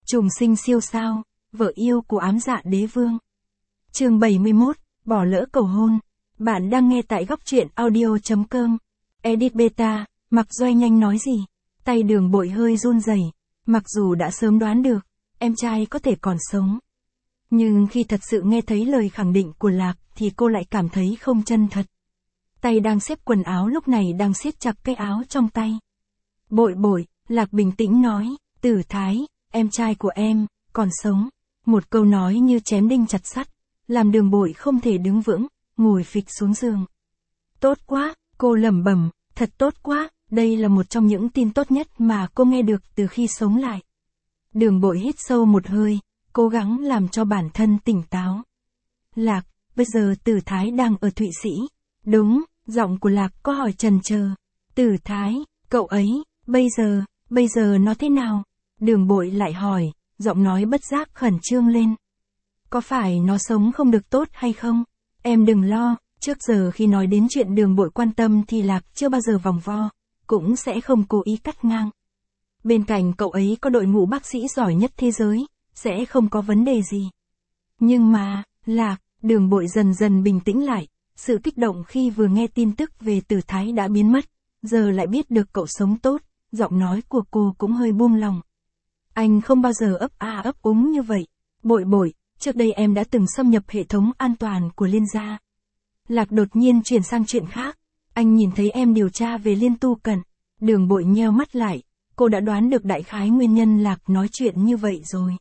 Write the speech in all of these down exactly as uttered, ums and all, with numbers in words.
Trùng sinh siêu sao, vợ yêu của ám dạ đế vương. Chương bảy mươi mốt, bỏ lỡ cầu hôn. Bạn đang nghe tại góc truyện audio.com. Edit beta, Mạc Doanh Nhanh nói gì? Tay Đường Bội hơi run rẩy, mặc dù đã sớm đoán được, em trai có thể còn sống. Nhưng khi thật sự nghe thấy lời khẳng định của Lạc thì cô lại cảm thấy không chân thật. Tay đang xếp quần áo lúc này đang siết chặt cái áo trong tay. Bội bội, Lạc bình tĩnh nói, Tử Thái, em trai của em, còn sống. Một câu nói như chém đinh chặt sắt, làm Đường Bội không thể đứng vững, ngồi phịch xuống giường. Tốt quá, cô lẩm bẩm, thật tốt quá, đây là một trong những tin tốt nhất mà cô nghe được từ khi sống lại. Đường Bội hít sâu một hơi, cố gắng làm cho bản thân tỉnh táo. Lạc, bây giờ Tử Thái đang ở Thụy Sĩ. Đúng, giọng của Lạc có hỏi chần chờ. Tử Thái, cậu ấy, bây giờ, bây giờ nó thế nào? Đường Bội lại hỏi, giọng nói bất giác khẩn trương lên. Có phải nó sống không được tốt hay không? Em đừng lo, trước giờ khi nói đến chuyện Đường Bội quan tâm thì Lạc chưa bao giờ vòng vo, cũng sẽ không cố ý cắt ngang. Bên cạnh cậu ấy có đội ngũ bác sĩ giỏi nhất thế giới, sẽ không có vấn đề gì. Nhưng mà, Lạc, Đường Bội dần dần bình tĩnh lại, sự kích động khi vừa nghe tin tức về Tử Thái đã biến mất, giờ lại biết được cậu sống tốt, giọng nói của cô cũng hơi buông lòng. Anh không bao giờ ấp a ấp úng như vậy. Bội bội, trước đây em đã từng xâm nhập hệ thống an toàn của Liên gia. Lạc đột nhiên chuyển sang chuyện khác. Anh nhìn thấy em điều tra về Liên Tu Cẩn. Đường Bội nheo mắt lại. Cô đã đoán được đại khái nguyên nhân Lạc nói chuyện như vậy rồi.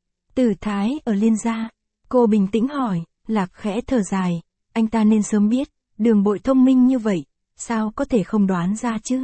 Tử Thái ở Liên gia. Cô bình tĩnh hỏi. Lạc khẽ thở dài. Anh ta nên sớm biết. Đường Bội thông minh như vậy. Sao có thể không đoán ra chứ?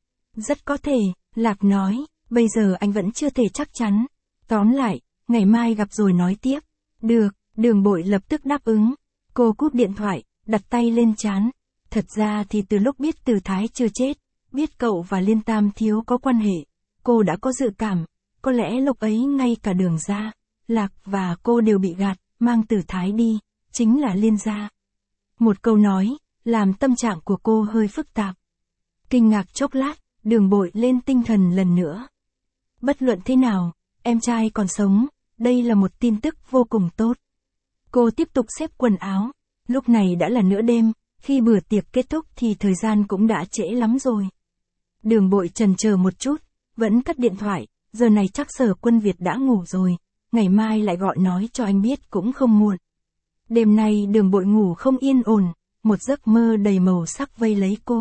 Rất có thể, Lạc nói. Bây giờ anh vẫn chưa thể chắc chắn. Tóm lại, ngày mai gặp rồi nói tiếp. Được, Đường Bội lập tức đáp ứng. Cô cúp điện thoại, đặt tay lên trán. Thật ra thì từ lúc biết Tử Thái chưa chết, biết cậu và Liên Tam Thiếu có quan hệ, cô đã có dự cảm, có lẽ lúc ấy ngay cả Đường gia, Lạc và cô đều bị gạt, mang Tử Thái đi, chính là Liên gia. Một câu nói, làm tâm trạng của cô hơi phức tạp. Kinh ngạc chốc lát, Đường Bội lên tinh thần lần nữa. Bất luận thế nào, em trai còn sống, đây là một tin tức vô cùng tốt. Cô tiếp tục xếp quần áo, lúc này đã là nửa đêm, khi bữa tiệc kết thúc thì thời gian cũng đã trễ lắm rồi. Đường Bội chần chờ một chút, vẫn cất điện thoại, giờ này chắc Sở Quân Việt đã ngủ rồi, ngày mai lại gọi nói cho anh biết cũng không muộn. Đêm nay Đường Bội ngủ không yên ổn, một giấc mơ đầy màu sắc vây lấy cô.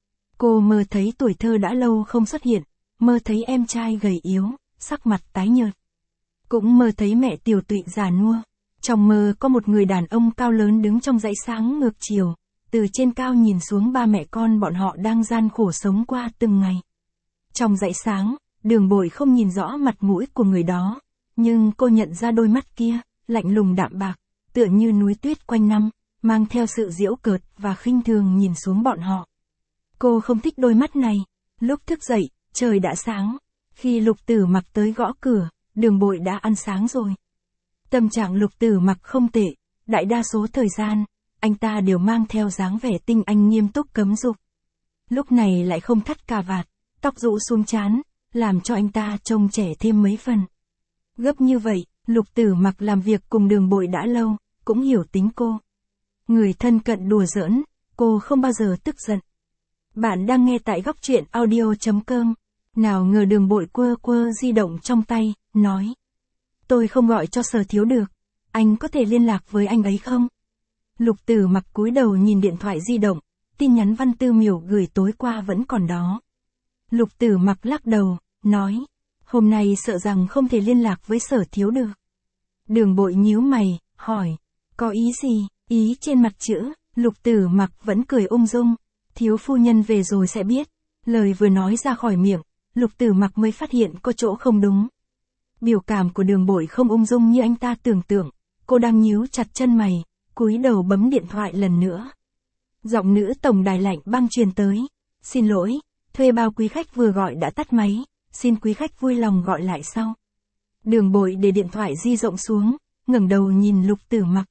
Cô mơ thấy tuổi thơ đã lâu không xuất hiện, mơ thấy em trai gầy yếu, sắc mặt tái nhợt. Cũng mơ thấy mẹ Tiểu Tụy già nua. Trong mơ có một người đàn ông cao lớn đứng trong dãy sáng ngược chiều, từ trên cao nhìn xuống ba mẹ con bọn họ đang gian khổ sống qua từng ngày. Trong dãy sáng, Đường Bội không nhìn rõ mặt mũi của người đó, nhưng cô nhận ra đôi mắt kia, lạnh lùng đạm bạc, tựa như núi tuyết quanh năm, mang theo sự giễu cợt và khinh thường nhìn xuống bọn họ. Cô không thích đôi mắt này. Lúc thức dậy, trời đã sáng. Khi Lục Tử Mặc tới gõ cửa, Đường Bội đã ăn sáng rồi. Tâm trạng Lục Tử Mặc không tệ, đại đa số thời gian, anh ta đều mang theo dáng vẻ tinh anh nghiêm túc cấm dục. Lúc này lại không thắt cà vạt, tóc rũ xuống trán, làm cho anh ta trông trẻ thêm mấy phần. Gấp như vậy, Lục Tử Mặc làm việc cùng Đường Bội đã lâu, cũng hiểu tính cô. Người thân cận đùa giỡn, cô không bao giờ tức giận. Bạn đang nghe tại góc truyện audio.com. Nào ngờ Đường Bội quơ quơ di động trong tay, nói. Tôi không gọi cho Sở Thiếu được, anh có thể liên lạc với anh ấy không? Lục Tử Mặc cúi đầu nhìn điện thoại di động, tin nhắn Văn Tư Miểu gửi tối qua vẫn còn đó. Lục Tử Mặc lắc đầu, nói. Hôm nay sợ rằng không thể liên lạc với Sở Thiếu được. Đường Bội nhíu mày, hỏi. Có ý gì? Ý trên mặt chữ. Lục Tử Mặc vẫn cười ung dung. Thiếu phu nhân về rồi sẽ biết. Lời vừa nói ra khỏi miệng, Lục Tử Mặc mới phát hiện có chỗ không đúng. Biểu cảm của Đường Bội không ung dung như anh ta tưởng tượng. Cô đang nhíu chặt chân mày, cúi đầu bấm điện thoại lần nữa. Giọng nữ tổng đài lạnh băng truyền tới. Xin lỗi, thuê bao quý khách vừa gọi đã tắt máy, xin quý khách vui lòng gọi lại sau. Đường Bội để điện thoại di động xuống, ngẩng đầu nhìn Lục Tử Mặc.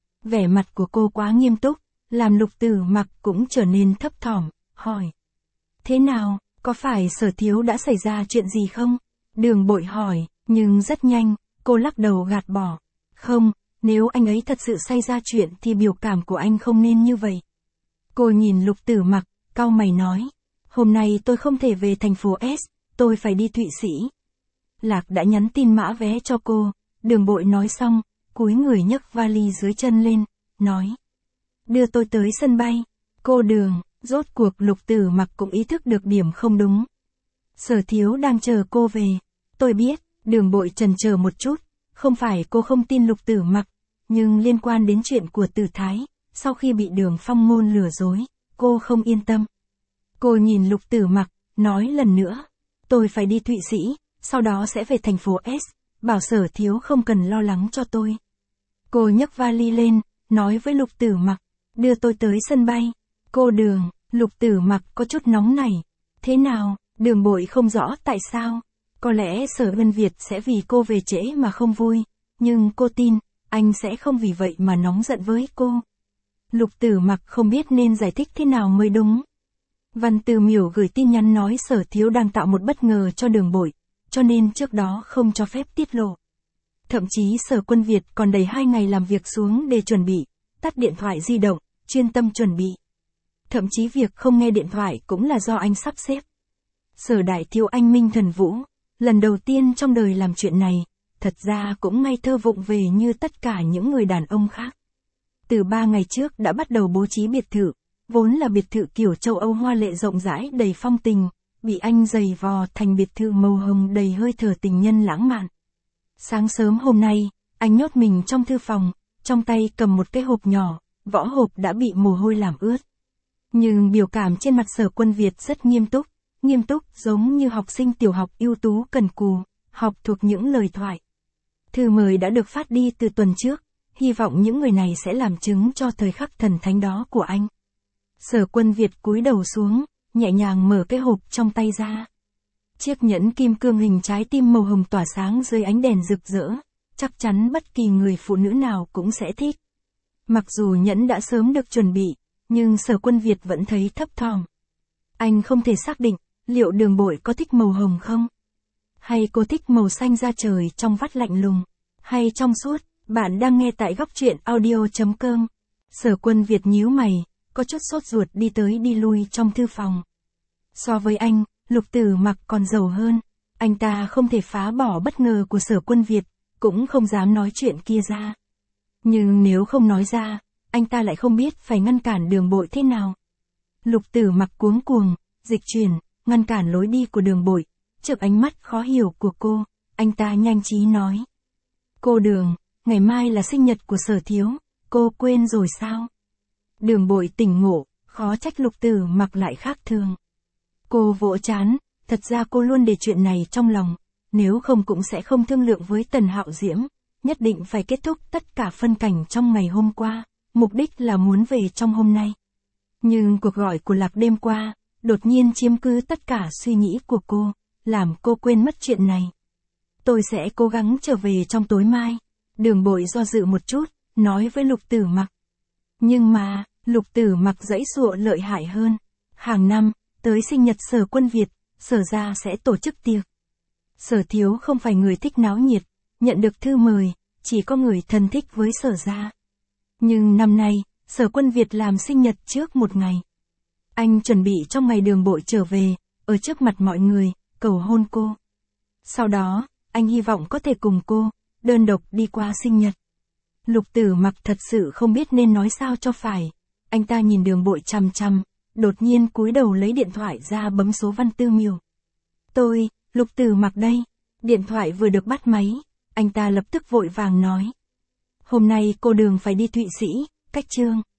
Vẻ mặt của cô quá nghiêm túc, làm Lục Tử Mặc cũng trở nên thấp thỏm, hỏi. Thế nào, có phải Sở Thiếu đã xảy ra chuyện gì không? Đường Bội hỏi, Nhưng rất nhanh, cô lắc đầu gạt bỏ. Không, nếu anh ấy thật sự xảy ra chuyện thì biểu cảm của anh không nên như vậy. Cô nhìn Lục Tử Mặc, cau mày nói. Hôm nay tôi không thể về thành phố S, tôi phải đi Thụy Sĩ. Lạc đã nhắn tin mã vé cho cô, Đường Bội nói xong, cúi người nhấc vali dưới chân lên, nói. Đưa tôi tới sân bay. Cô Đường, rốt cuộc Lục Tử Mặc cũng ý thức được điểm không đúng. Sở Thiếu đang chờ cô về. Tôi biết, Đường Bội chần chờ một chút, không phải cô không tin Lục Tử Mặc, nhưng liên quan đến chuyện của Tử Thái, sau khi bị Đường Phong Ngôn lừa dối, cô không yên tâm. Cô nhìn Lục Tử Mặc, nói lần nữa, tôi phải đi Thụy Sĩ, sau đó sẽ về thành phố S, bảo Sở Thiếu không cần lo lắng cho tôi. Cô nhấc vali lên, nói với Lục Tử Mặc, đưa tôi tới sân bay. Cô Đường, Lục Tử Mặc có chút nóng nảy. Thế nào, Đường Bội không rõ tại sao. Có lẽ Sở Vân Việt sẽ vì cô về trễ mà không vui, nhưng cô tin, anh sẽ không vì vậy mà nóng giận với cô. Lục Tử Mặc không biết nên giải thích thế nào mới đúng. Văn Từ Miểu gửi tin nhắn nói Sở Thiếu đang tạo một bất ngờ cho Đường Bội, cho nên trước đó không cho phép tiết lộ. Thậm chí Sở Quân Việt còn đẩy hai ngày làm việc xuống để chuẩn bị, tắt điện thoại di động, chuyên tâm chuẩn bị. Thậm chí việc không nghe điện thoại cũng là do anh sắp xếp. Sở Đại Thiếu anh minh thần vũ, lần đầu tiên trong đời làm chuyện này, thật ra cũng ngây thơ vụng về như tất cả những người đàn ông khác. Từ ba ngày trước đã bắt đầu bố trí biệt thự, vốn là biệt thự kiểu châu Âu hoa lệ rộng rãi đầy phong tình, bị anh giày vò thành biệt thự màu hồng đầy hơi thở tình nhân lãng mạn. Sáng sớm hôm nay, anh nhốt mình trong thư phòng, trong tay cầm một cái hộp nhỏ, vỏ hộp đã bị mồ hôi làm ướt. Nhưng biểu cảm trên mặt Sở Quân Việt rất nghiêm túc, nghiêm túc giống như học sinh tiểu học ưu tú cần cù, học thuộc những lời thoại. Thư mời đã được phát đi từ tuần trước, hy vọng những người này sẽ làm chứng cho thời khắc thần thánh đó của anh. Sở Quân Việt cúi đầu xuống, nhẹ nhàng mở cái hộp trong tay ra. Chiếc nhẫn kim cương hình trái tim màu hồng tỏa sáng dưới ánh đèn rực rỡ, chắc chắn bất kỳ người phụ nữ nào cũng sẽ thích. Mặc dù nhẫn đã sớm được chuẩn bị, nhưng Sở Quân Việt vẫn thấy thấp thỏm. Anh không thể xác định, liệu Đường Bội có thích màu hồng không? Hay cô thích màu xanh da trời trong vắt lạnh lùng? Hay trong suốt? Bạn đang nghe tại góc truyện audio chấm com. Sở Quân Việt nhíu mày, có chút sốt ruột đi tới đi lui trong thư phòng. So với anh, Lục Tử Mặc còn giàu hơn. Anh ta không thể phá bỏ bất ngờ của Sở Quân Việt, cũng không dám nói chuyện kia ra. Nhưng nếu không nói ra, anh ta lại không biết phải ngăn cản Đường Bội thế nào. Lục Tử Mặc cuống cuồng, dịch chuyển, ngăn cản lối đi của Đường Bội. Trước ánh mắt khó hiểu của cô, anh ta nhanh trí nói. Cô Đường, ngày mai là sinh nhật của Sở Thiếu, cô quên rồi sao? Đường Bội tỉnh ngộ, khó trách Lục Tử Mặc lại khác thường. Cô vỗ trán, thật ra cô luôn để chuyện này trong lòng, nếu không cũng sẽ không thương lượng với Tần Hạo Diễm, nhất định phải kết thúc tất cả phân cảnh trong ngày hôm qua, mục đích là muốn về trong hôm nay. Nhưng cuộc gọi của Lạc đêm qua, đột nhiên chiếm cứ tất cả suy nghĩ của cô, làm cô quên mất chuyện này. Tôi sẽ cố gắng trở về trong tối mai. Đường Bội do dự một chút, nói với Lục Tử Mặc. Nhưng mà, Lục Tử Mặc giãy giụa lợi hại hơn. Hàng năm, tới sinh nhật Sở Quân Việt, Sở gia sẽ tổ chức tiệc. Sở Thiếu không phải người thích náo nhiệt, nhận được thư mời, chỉ có người thân thích với Sở gia. Nhưng năm nay, Sở Quân Việt làm sinh nhật trước một ngày. Anh chuẩn bị trong ngày Đường Bội trở về, ở trước mặt mọi người, cầu hôn cô. Sau đó, anh hy vọng có thể cùng cô, đơn độc đi qua sinh nhật. Lục Tử Mặc thật sự không biết nên nói sao cho phải. Anh ta nhìn Đường Bội chằm chằm, đột nhiên cúi đầu lấy điện thoại ra bấm số Văn Tư Miểu. Tôi, Lục Tử Mặc đây. Điện thoại vừa được bắt máy, anh ta lập tức vội vàng nói. Hôm nay cô Đường phải đi Thụy Sĩ, cách Trương.